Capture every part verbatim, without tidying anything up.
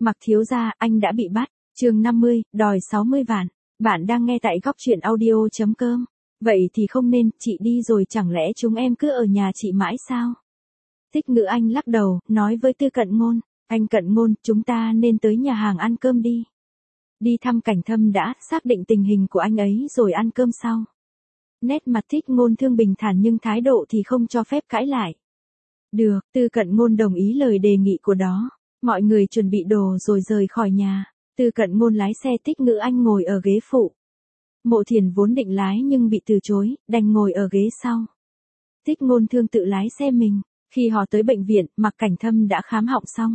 Mặc thiếu gia, anh đã bị bắt. Chương năm mươi, đòi sáu mươi vạn. Bạn đang nghe tại góc truyện audio chấm com. Vậy thì không nên, chị đi rồi chẳng lẽ chúng em cứ ở nhà chị mãi sao? Tích Ngữ Anh lắc đầu, nói với Tư Cận Ngôn, anh Cận Ngôn, chúng ta nên tới nhà hàng ăn cơm đi. Đi thăm Cảnh Thâm đã, xác định tình hình của anh ấy rồi ăn cơm sau. Nét mặt Thích Ngôn Thương bình thản nhưng thái độ thì không cho phép cãi lại. Được, Tư Cận Ngôn đồng ý lời đề nghị của đó. Mọi người chuẩn bị đồ rồi rời khỏi nhà. Tư Cận Ngôn lái xe, Tích Ngữ Anh ngồi ở ghế phụ. Mộ Thiền vốn định lái nhưng bị từ chối, đành ngồi ở ghế sau. Tích Ngôn Thương tự lái xe mình. Khi họ tới bệnh viện, Mạc Cảnh Thâm đã khám họng xong.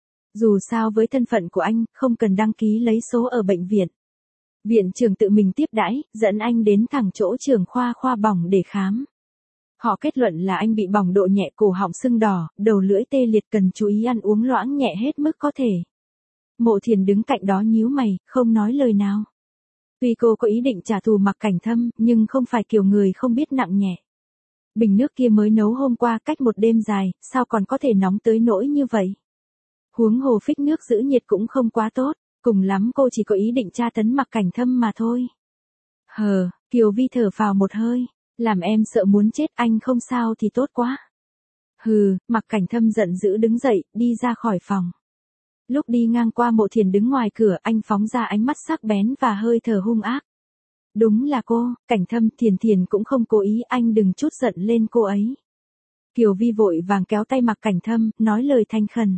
Dù sao với thân phận của anh, không cần đăng ký lấy số ở bệnh viện. Viện trưởng tự mình tiếp đãi, dẫn anh đến thẳng chỗ trưởng khoa khoa bỏng để khám. Họ kết luận là anh bị bỏng độ nhẹ, cổ họng sưng đỏ, đầu lưỡi tê liệt, cần chú ý ăn uống loãng nhẹ hết mức có thể. Mộ Thiền đứng cạnh đó nhíu mày, không nói lời nào. Tuy cô có ý định trả thù Mạc Cảnh Thâm, nhưng không phải kiểu người không biết nặng nhẹ. Bình nước kia mới nấu hôm qua, cách một đêm dài, sao còn có thể nóng tới nỗi như vậy? Huống hồ phích nước giữ nhiệt cũng không quá tốt, cùng lắm cô chỉ có ý định tra tấn Mạc Cảnh Thâm mà thôi. Hờ, Kiều Vi thở phào một hơi, làm em sợ muốn chết, anh không sao thì tốt quá. Hừ, Mạc Cảnh Thâm giận dữ đứng dậy, đi ra khỏi phòng. Lúc đi ngang qua Mộ Thiền đứng ngoài cửa, anh phóng ra ánh mắt sắc bén và hơi thở hung ác. Đúng là cô, Cảnh Thâm, Thiền Thiền cũng không cố ý, anh đừng chút giận lên cô ấy. Kiều Vi vội vàng kéo tay Mạc Cảnh Thâm, nói lời thanh khẩn.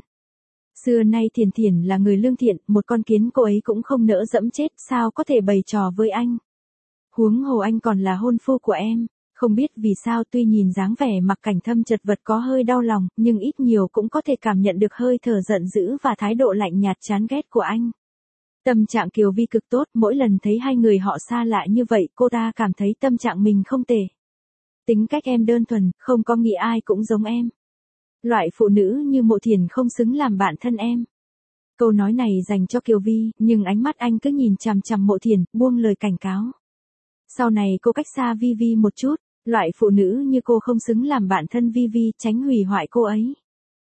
Xưa nay Thiền Thiền là người lương thiện, một con kiến cô ấy cũng không nỡ dẫm chết, sao có thể bày trò với anh. Huống hồ anh còn là hôn phu của em, không biết vì sao tuy nhìn dáng vẻ Mạc Cảnh Thâm chật vật có hơi đau lòng, nhưng ít nhiều cũng có thể cảm nhận được hơi thở giận dữ và thái độ lạnh nhạt chán ghét của anh. Tâm trạng Kiều Vi cực tốt, mỗi lần thấy hai người họ xa lạ như vậy, cô ta cảm thấy tâm trạng mình không tệ. Tính cách em đơn thuần, không có nghĩ ai cũng giống em. Loại phụ nữ như Mộ Thiền không xứng làm bạn thân em. Câu nói này dành cho Kiều Vi, nhưng ánh mắt anh cứ nhìn chằm chằm Mộ Thiền, buông lời cảnh cáo. Sau này cô cách xa Vi Vi một chút, loại phụ nữ như cô không xứng làm bạn thân Vi Vi, tránh hủy hoại cô ấy.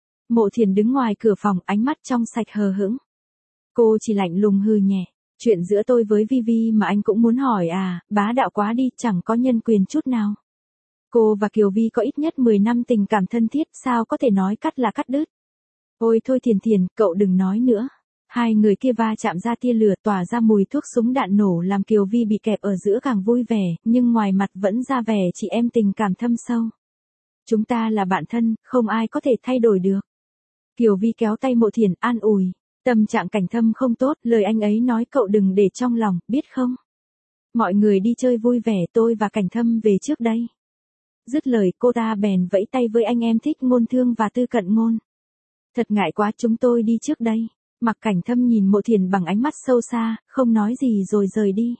Mộ Thiền đứng ngoài cửa phòng, ánh mắt trong sạch hờ hững. Cô chỉ lạnh lùng hừ nhẹ, chuyện giữa tôi với Vi Vi mà anh cũng muốn hỏi à, bá đạo quá đi, chẳng có nhân quyền chút nào. Cô và Kiều Vi có ít nhất mười năm tình cảm thân thiết, sao có thể nói cắt là cắt đứt. Ôi thôi Thiền Thiền, cậu đừng nói nữa. Hai người kia va chạm ra tia lửa, tỏa ra mùi thuốc súng đạn nổ, làm Kiều Vi bị kẹp ở giữa càng vui vẻ, nhưng ngoài mặt vẫn ra vẻ chị em tình cảm thâm sâu. Chúng ta là bạn thân, không ai có thể thay đổi được. Kiều Vi kéo tay Mộ Thiền, an ủi. Tâm trạng Cảnh Thâm không tốt, lời anh ấy nói cậu đừng để trong lòng, biết không? Mọi người đi chơi vui vẻ, tôi và Cảnh Thâm về trước đây. Dứt lời, cô ta bèn vẫy tay với anh em Thích Ngôn Thương và Tư Cận Ngôn. Thật ngại quá, chúng tôi đi trước đây. Mạc Cảnh Thâm nhìn Mộ Thiền bằng ánh mắt sâu xa, không nói gì rồi rời đi.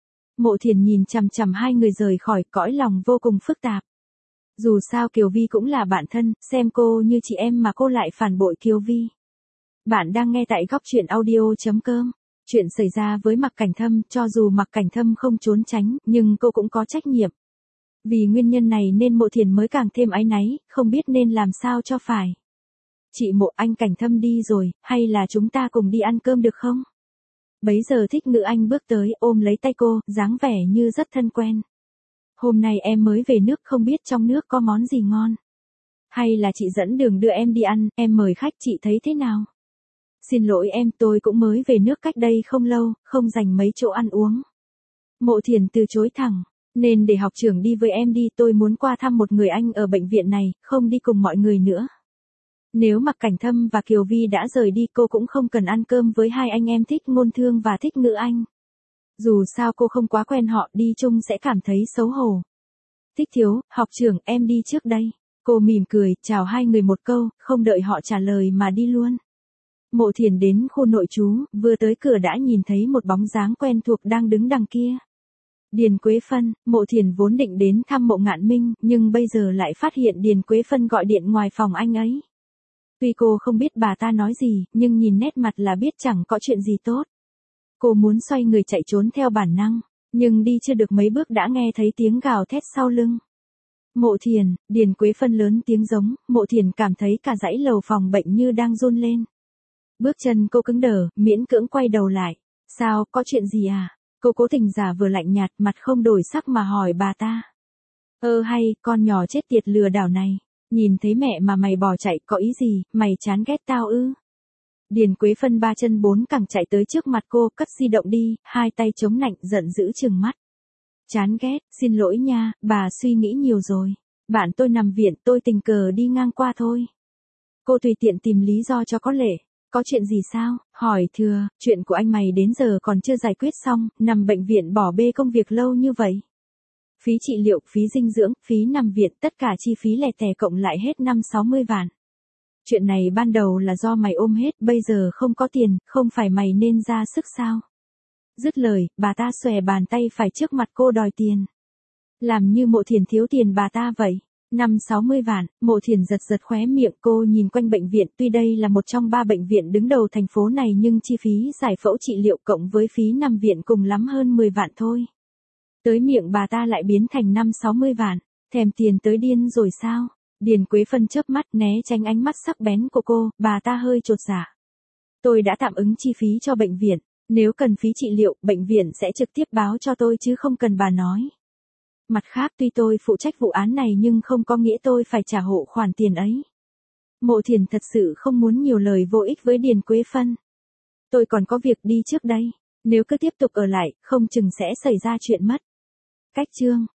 Mộ Thiền nhìn chằm chằm hai người rời khỏi, cõi lòng vô cùng phức tạp. Dù sao Kiều Vi cũng là bạn thân, xem cô như chị em mà cô lại phản bội Kiều Vi. Bạn đang nghe tại góc truyện audio chấm com. Chuyện xảy ra với Mạc Cảnh Thâm, cho dù Mạc Cảnh Thâm không trốn tránh, nhưng cô cũng có trách nhiệm. Vì nguyên nhân này nên Mộ Thiền mới càng thêm áy náy, không biết nên làm sao cho phải. Chị Mộ, anh Cảnh Thâm đi rồi, hay là chúng ta cùng đi ăn cơm được không? Bấy giờ Thích Ngữ Anh bước tới, ôm lấy tay cô, dáng vẻ như rất thân quen. Hôm nay em mới về nước, không biết trong nước có món gì ngon. Hay là chị dẫn đường đưa em đi ăn, em mời khách, chị thấy thế nào? Xin lỗi em, tôi cũng mới về nước cách đây không lâu, không dành mấy chỗ ăn uống. Mộ Thiền từ chối thẳng, nên để học trưởng đi với em đi, tôi muốn qua thăm một người anh ở bệnh viện này, không đi cùng mọi người nữa. Nếu Mạc Cảnh Thâm và Kiều Vi đã rời đi, cô cũng không cần ăn cơm với hai anh em Thích Ngôn Thương và Thích Ngữ Anh. Dù sao cô không quá quen họ, đi chung sẽ cảm thấy xấu hổ. Thích thiếu, học trưởng, em đi trước đây. Cô mỉm cười, chào hai người một câu, không đợi họ trả lời mà đi luôn. Mộ Thiền đến khu nội trú, vừa tới cửa đã nhìn thấy một bóng dáng quen thuộc đang đứng đằng kia. Điền Quế Phân. Mộ Thiền vốn định đến thăm Mộ Ngạn Minh, nhưng bây giờ lại phát hiện Điền Quế Phân gọi điện ngoài phòng anh ấy. Tuy cô không biết bà ta nói gì, nhưng nhìn nét mặt là biết chẳng có chuyện gì tốt. Cô muốn xoay người chạy trốn theo bản năng, nhưng đi chưa được mấy bước đã nghe thấy tiếng gào thét sau lưng. Mộ Thiền. Điền Quế Phân lớn tiếng giống, Mộ Thiền cảm thấy cả dãy lầu phòng bệnh như đang run lên. Bước chân cô cứng đờ, miễn cưỡng quay đầu lại. Sao, có chuyện gì à? Cô cố tình giả vừa lạnh nhạt, mặt không đổi sắc mà hỏi bà ta. Ơ hay, con nhỏ chết tiệt lừa đảo này. Nhìn thấy mẹ mà mày bỏ chạy, có ý gì, mày chán ghét tao ư? Điền Quế Phân ba chân bốn cẳng chạy tới trước mặt cô, cất di động đi, hai tay chống nạnh, giận dữ trừng mắt. Chán ghét, xin lỗi nha, bà suy nghĩ nhiều rồi. Bạn tôi nằm viện, tôi tình cờ đi ngang qua thôi. Cô tùy tiện tìm lý do cho có lệ. Có chuyện gì sao? Hỏi thừa, chuyện của anh mày đến giờ còn chưa giải quyết xong, nằm bệnh viện bỏ bê công việc lâu như vậy. Phí trị liệu, phí dinh dưỡng, phí nằm viện, tất cả chi phí lẻ tẻ cộng lại hết năm sáu mươi vạn. Chuyện này ban đầu là do mày ôm hết, bây giờ không có tiền, không phải mày nên ra sức sao? Dứt lời, bà ta xòe bàn tay phải trước mặt cô đòi tiền. Làm như Mộ Thiền thiếu tiền bà ta vậy. Năm sáu mươi vạn, Mộ Thiền giật giật khóe miệng, cô nhìn quanh bệnh viện, tuy đây là một trong ba bệnh viện đứng đầu thành phố này nhưng chi phí giải phẫu trị liệu cộng với phí nằm viện cùng lắm hơn mười vạn thôi. Tới miệng bà ta lại biến thành năm sáu mươi vạn, thèm tiền tới điên rồi sao? Điền Quế Phân chớp mắt né tránh ánh mắt sắc bén của cô, bà ta hơi chột dạ. Tôi đã tạm ứng chi phí cho bệnh viện, nếu cần phí trị liệu, bệnh viện sẽ trực tiếp báo cho tôi chứ không cần bà nói. Mặt khác tuy tôi phụ trách vụ án này nhưng không có nghĩa tôi phải trả hộ khoản tiền ấy. Mộ Thiền thật sự không muốn nhiều lời vô ích với Điền Quế Phân. Tôi còn có việc đi trước đây, nếu cứ tiếp tục ở lại, không chừng sẽ xảy ra chuyện mất. Cách chương